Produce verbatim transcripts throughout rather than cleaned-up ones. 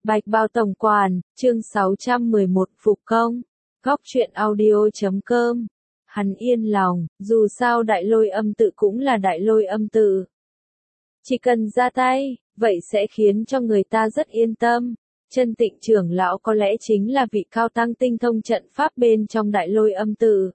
Bạch Bao Tổng Quản, chương sáu trăm mười một Phục Công, Góc truyện audio chấm com. Hắn yên lòng, dù sao đại lôi âm tự cũng là đại lôi âm tự. Chỉ cần ra tay, vậy sẽ khiến cho người ta rất yên tâm. Chân Tịnh trưởng lão có lẽ chính là vị cao tăng tinh thông trận pháp bên trong đại lôi âm tự.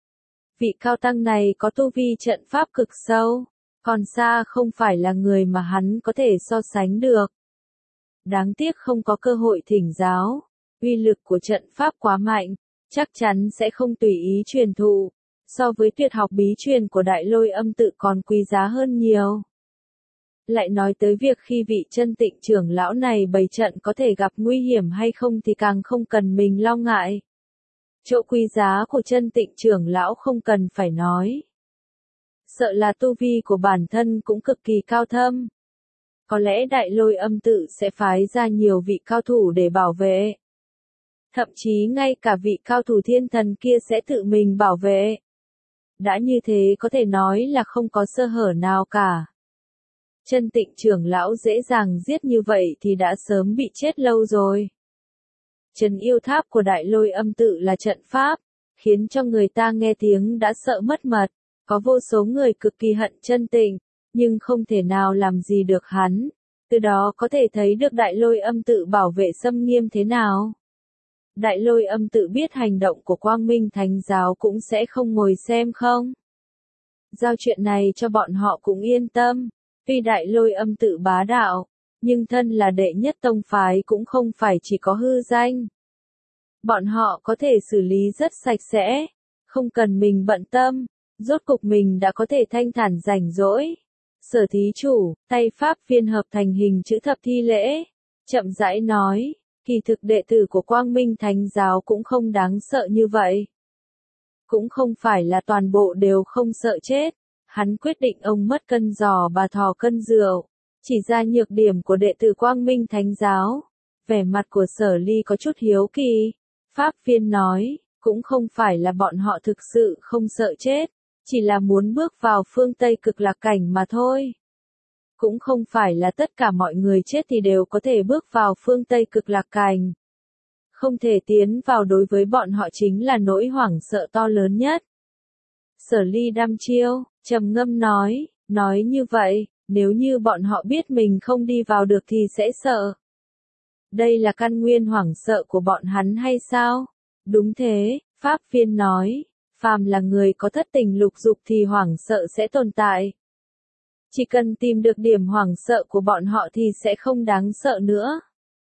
Vị cao tăng này có tu vi trận pháp cực sâu, còn xa không phải là người mà hắn có thể so sánh được. Đáng tiếc không có cơ hội thỉnh giáo, uy lực của trận pháp quá mạnh, chắc chắn sẽ không tùy ý truyền thụ, so với tuyệt học bí truyền của đại lôi âm tự còn quý giá hơn nhiều. Lại nói tới việc khi vị Chân Tịnh trưởng lão này bày trận có thể gặp nguy hiểm hay không thì càng không cần mình lo ngại. Chỗ quý giá của Chân Tịnh trưởng lão không cần phải nói. Sợ là tu vi của bản thân cũng cực kỳ cao thâm. Có lẽ đại lôi âm tự sẽ phái ra nhiều vị cao thủ để bảo vệ. Thậm chí ngay cả vị cao thủ thiên thần kia sẽ tự mình bảo vệ. Đã như thế có thể nói là không có sơ hở nào cả. Chân Tịnh trưởng lão dễ dàng giết như vậy thì đã sớm bị chết lâu rồi. Trấn yêu tháp của đại lôi âm tự là trận pháp, khiến cho người ta nghe tiếng đã sợ mất mật. Có vô số người cực kỳ hận Chân Tịnh, nhưng không thể nào làm gì được hắn. Từ đó có thể thấy được đại lôi âm tự bảo vệ xâm nghiêm thế nào. Đại lôi âm tự biết hành động của Quang Minh Thánh giáo cũng sẽ không ngồi xem không. Giao chuyện này cho bọn họ cũng yên tâm. Tuy đại lôi âm tự bá đạo, nhưng thân là đệ nhất tông phái cũng không phải chỉ có hư danh. Bọn họ có thể xử lý rất sạch sẽ, không cần mình bận tâm, rốt cục mình đã có thể thanh thản rảnh rỗi. Sở thí chủ, tay pháp viên hợp thành hình chữ thập thi lễ, chậm rãi nói, kỳ thực đệ tử của Quang Minh Thánh giáo cũng không đáng sợ như vậy. Cũng không phải là toàn bộ đều không sợ chết. Hắn quyết định ông mất cân giò bà thò cân rượu, chỉ ra nhược điểm của đệ tử Quang Minh Thánh giáo. Vẻ mặt của Sở Ly có chút hiếu kỳ. Pháp viên nói, cũng không phải là bọn họ thực sự không sợ chết, chỉ là muốn bước vào phương Tây cực lạc cảnh mà thôi. Cũng không phải là tất cả mọi người chết thì đều có thể bước vào phương Tây cực lạc cảnh. Không thể tiến vào đối với bọn họ chính là nỗi hoảng sợ to lớn nhất. Sở Ly đăm chiêu, trầm ngâm nói, nói như vậy, nếu như bọn họ biết mình không đi vào được thì sẽ sợ. Đây là căn nguyên hoảng sợ của bọn hắn hay sao? Đúng thế, Pháp viên nói, phàm là người có thất tình lục dục thì hoảng sợ sẽ tồn tại. Chỉ cần tìm được điểm hoảng sợ của bọn họ thì sẽ không đáng sợ nữa.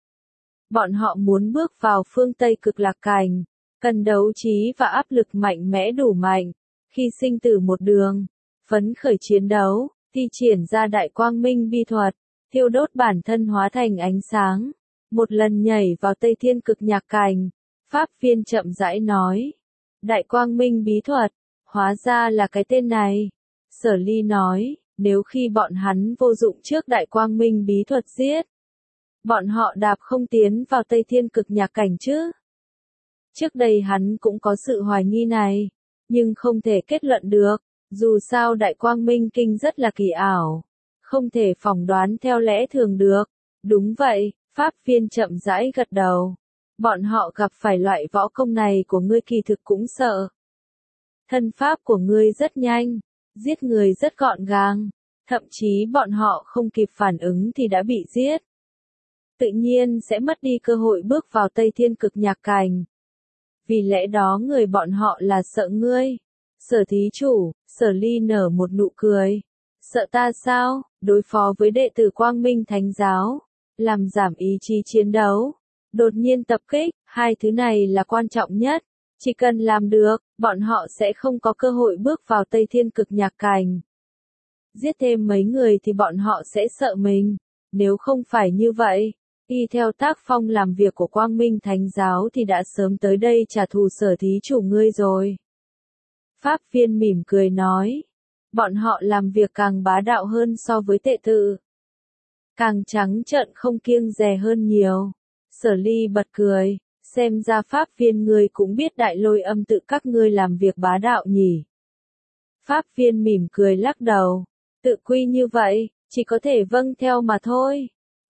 Bọn họ muốn bước vào phương Tây cực lạc cảnh, cần đấu trí và áp lực mạnh mẽ đủ mạnh. Khi sinh tử một đường, phấn khởi chiến đấu, thi triển ra đại quang minh bi thuật, thiêu đốt bản thân hóa thành ánh sáng, một lần nhảy vào Tây Thiên cực nhạc cảnh. Pháp viên chậm rãi nói, đại quang minh bí thuật, hóa ra là cái tên này. Sở Ly nói, nếu khi bọn hắn vô dụng trước đại quang minh bí thuật giết, bọn họ đạp không tiến vào Tây Thiên cực nhạc cảnh chứ. Trước đây hắn cũng có sự hoài nghi này, nhưng không thể kết luận được, dù sao đại quang minh kinh rất là kỳ ảo, không thể phỏng đoán theo lẽ thường được. Đúng vậy, Pháp viên chậm rãi gật đầu. Bọn họ gặp phải loại võ công này của ngươi kỳ thực cũng sợ. Thân pháp của ngươi rất nhanh, giết người rất gọn gàng, thậm chí bọn họ không kịp phản ứng thì đã bị giết. Tự nhiên sẽ mất đi cơ hội bước vào Tây Thiên cực nhạc cảnh. Vì lẽ đó người bọn họ là sợ ngươi. Sở thí chủ, Sở Ly nở một nụ cười. Sợ ta sao? Đối phó với đệ tử Quang Minh Thánh giáo, làm giảm ý chí chiến đấu, đột nhiên tập kích, hai thứ này là quan trọng nhất. Chỉ cần làm được, bọn họ sẽ không có cơ hội bước vào Tây Thiên cực nhạc cảnh. Giết thêm mấy người thì bọn họ sẽ sợ mình. Nếu không phải như vậy, y theo tác phong làm việc của Quang Minh Thánh giáo thì đã sớm tới đây trả thù Sở thí chủ ngươi rồi. Pháp viên mỉm cười nói, bọn họ làm việc càng bá đạo hơn so với tệ tự. Càng trắng trợn không kiêng dè hơn nhiều. Sở Ly bật cười, xem ra Pháp viên ngươi cũng biết đại lôi âm tự các ngươi làm việc bá đạo nhỉ. Pháp viên mỉm cười lắc đầu, tự quy như vậy, chỉ có thể vâng theo mà thôi. Khục,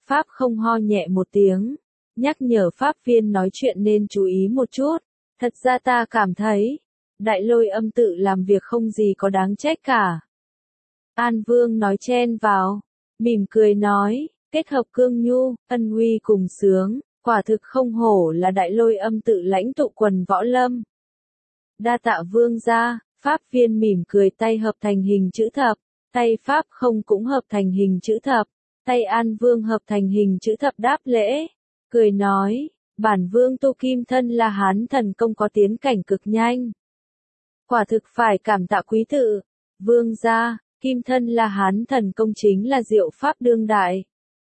Pháp không ho nhẹ một tiếng, nhắc nhở pháp viên nói chuyện nên chú ý một chút. Thật ra ta cảm thấy, đại lôi âm tự làm việc không gì có đáng trách cả. An Vương nói chen vào, mỉm cười nói, kết hợp cương nhu, ân uy cùng sướng, quả thực không hổ là đại lôi âm tự lãnh tụ quần võ lâm. Đa tạ Vương gia, pháp viên mỉm cười, tay hợp thành hình chữ thập, tay pháp không cũng hợp thành hình chữ thập, tay An Vương hợp thành hình chữ thập đáp lễ, cười nói, bản Vương tu kim thân La Hán thần công có tiến cảnh cực nhanh. Quả thực phải cảm tạ quý tự, Vương gia, kim thân La Hán thần công chính là diệu pháp đương đại.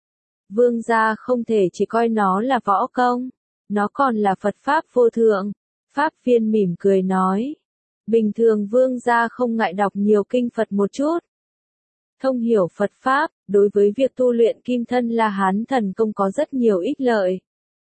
Vương gia không thể chỉ coi nó là võ công, nó còn là Phật pháp vô thượng. Pháp viên mỉm cười nói, bình thường Vương gia không ngại đọc nhiều kinh Phật một chút. Thông hiểu Phật pháp, đối với việc tu luyện kim thân La Hán thần công có rất nhiều ích lợi.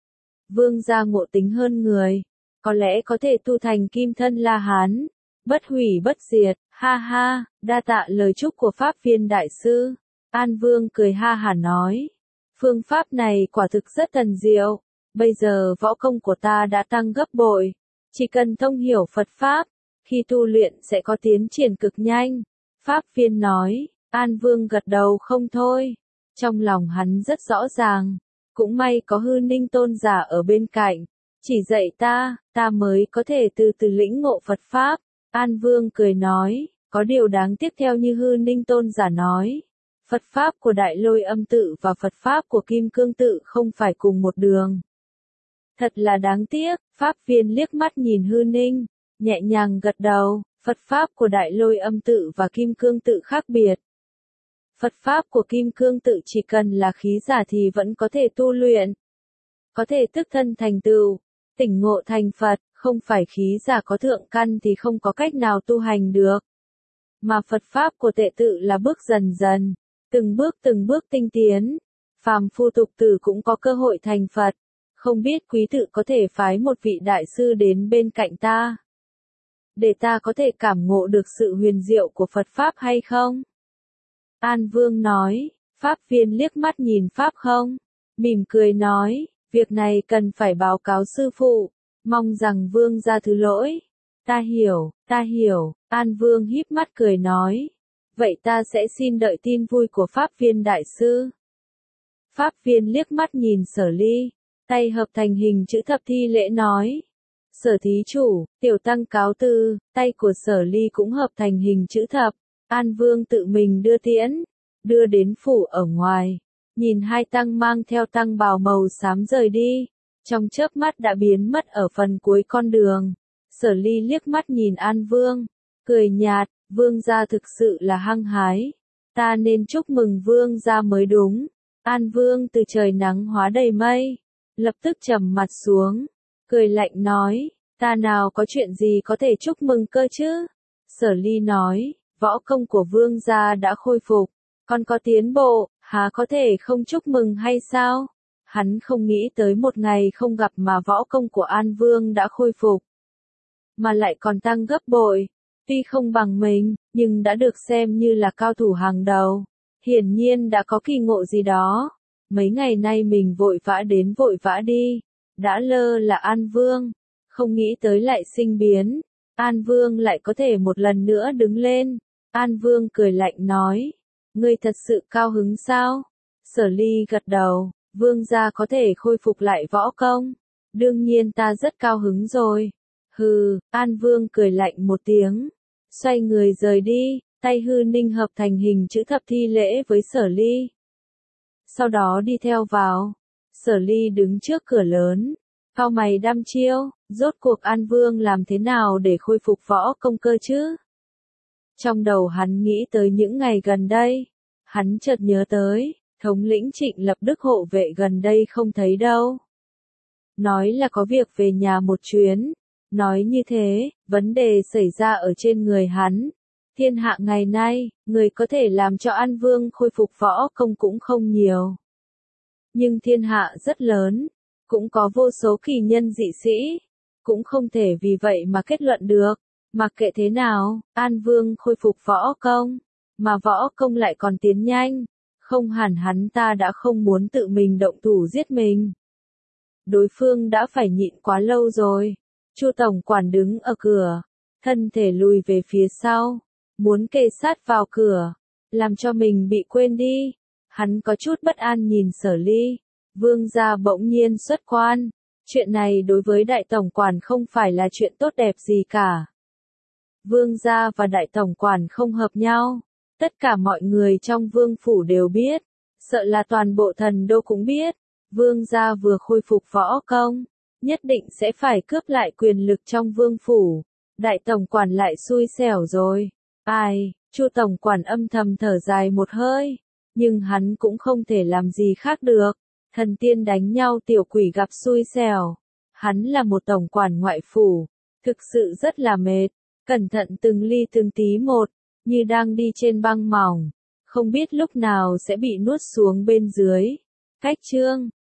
Vương gia ngộ tính hơn người, có lẽ có thể tu thành kim thân La Hán, bất hủy bất diệt, ha ha, đa tạ lời chúc của pháp viên đại sư. An Vương cười ha hả nói, phương pháp này quả thực rất thần diệu, bây giờ võ công của ta đã tăng gấp bội, chỉ cần thông hiểu Phật pháp, khi tu luyện sẽ có tiến triển cực nhanh. Pháp viên nói, An Vương gật đầu không thôi, trong lòng hắn rất rõ ràng, cũng may có Hư Ninh tôn giả ở bên cạnh, chỉ dạy ta, ta mới có thể từ từ lĩnh ngộ Phật pháp. An Vương cười nói, có điều đáng tiếc theo như Hư Ninh tôn giả nói, Phật pháp của Đại Lôi Âm tự và Phật pháp của Kim Cương tự không phải cùng một đường. Thật là đáng tiếc, pháp viên liếc mắt nhìn Hư Ninh, nhẹ nhàng gật đầu, Phật pháp của Đại Lôi Âm tự và Kim Cương tự khác biệt. Phật pháp của Kim Cương tự chỉ cần là khí giả thì vẫn có thể tu luyện, có thể tức thân thành tựu, tỉnh ngộ thành Phật, không phải khí giả có thượng căn thì không có cách nào tu hành được. Mà Phật pháp của Tệ tự là bước dần dần, từng bước từng bước tinh tiến, phàm phu tục tử cũng có cơ hội thành Phật. Không biết quý tự có thể phái một vị đại sư đến bên cạnh ta, để ta có thể cảm ngộ được sự huyền diệu của Phật pháp hay không? An Vương nói, pháp viên liếc mắt nhìn pháp không, mỉm cười nói, việc này cần phải báo cáo sư phụ, mong rằng Vương gia thứ lỗi. Ta hiểu, ta hiểu, An Vương híp mắt cười nói, vậy ta sẽ xin đợi tin vui của pháp viên đại sư. Pháp viên liếc mắt nhìn Sở Ly, tay hợp thành hình chữ thập thi lễ nói, Sở thí chủ, tiểu tăng cáo từ, tay của Sở Ly cũng hợp thành hình chữ thập. An Vương tự mình đưa tiễn, đưa đến phủ ở ngoài, nhìn hai tăng mang theo tăng bào màu xám rời đi, trong chớp mắt đã biến mất ở phần cuối con đường. Sở Ly liếc mắt nhìn An Vương, cười nhạt, Vương gia thực sự là hăng hái, ta nên chúc mừng Vương gia mới đúng. An Vương từ trời nắng hóa đầy mây, lập tức trầm mặt xuống, cười lạnh nói, ta nào có chuyện gì có thể chúc mừng cơ chứ? Sở Ly nói, võ công của Vương gia đã khôi phục, còn có tiến bộ, há có thể không chúc mừng hay sao? Hắn không nghĩ tới một ngày không gặp mà võ công của An Vương đã khôi phục, mà lại còn tăng gấp bội, tuy không bằng mình, nhưng đã được xem như là cao thủ hàng đầu, hiển nhiên đã có kỳ ngộ gì đó. Mấy ngày nay mình vội vã đến vội vã đi, đã lơ là An Vương, không nghĩ tới lại sinh biến, An Vương lại có thể một lần nữa đứng lên. An Vương cười lạnh nói, ngươi thật sự cao hứng sao? Sở Ly gật đầu, Vương gia có thể khôi phục lại võ công, đương nhiên ta rất cao hứng rồi. Hừ, An Vương cười lạnh một tiếng, xoay người rời đi, tay Hư Ninh hợp thành hình chữ thập thi lễ với Sở Ly. Sau đó đi theo vào, Sở Ly đứng trước cửa lớn, cau mày đăm chiêu, rốt cuộc An Vương làm thế nào để khôi phục võ công cơ chứ? Trong đầu hắn nghĩ tới những ngày gần đây, hắn chợt nhớ tới, thống lĩnh Trịnh Lập Đức hộ vệ gần đây không thấy đâu. Nói là có việc về nhà một chuyến, nói như thế, vấn đề xảy ra ở trên người hắn. Thiên hạ ngày nay, người có thể làm cho An Vương khôi phục võ công cũng không nhiều. Nhưng thiên hạ rất lớn, cũng có vô số kỳ nhân dị sĩ, cũng không thể vì vậy mà kết luận được. Mặc kệ thế nào, An Vương khôi phục võ công, mà võ công lại còn tiến nhanh, Không hẳn hắn ta đã không muốn tự mình động thủ giết mình. Đối phương đã phải nhịn quá lâu rồi. Chu tổng quản đứng ở cửa, thân thể lùi về phía sau, muốn kề sát vào cửa, làm cho mình bị quên đi. Hắn có chút bất an nhìn Sở Ly. Vương gia bỗng nhiên xuất quan. Chuyện này đối với đại tổng quản không phải là chuyện tốt đẹp gì cả. Vương gia và đại tổng quản không hợp nhau. Tất cả mọi người trong vương phủ đều biết. Sợ là toàn bộ thần đô cũng biết. Vương gia vừa khôi phục võ công, nhất định sẽ phải cướp lại quyền lực trong vương phủ. Đại tổng quản lại xui xẻo rồi. Ai, Chu tổng quản âm thầm thở dài một hơi. Nhưng hắn cũng không thể làm gì khác được. Thần tiên đánh nhau tiểu quỷ gặp xui xẻo. Hắn là một tổng quản ngoại phủ. Thực sự rất là mệt. Cẩn thận từng ly từng tí một. Như đang đi trên băng mỏng. Không biết lúc nào sẽ bị nuốt xuống bên dưới. Cách chương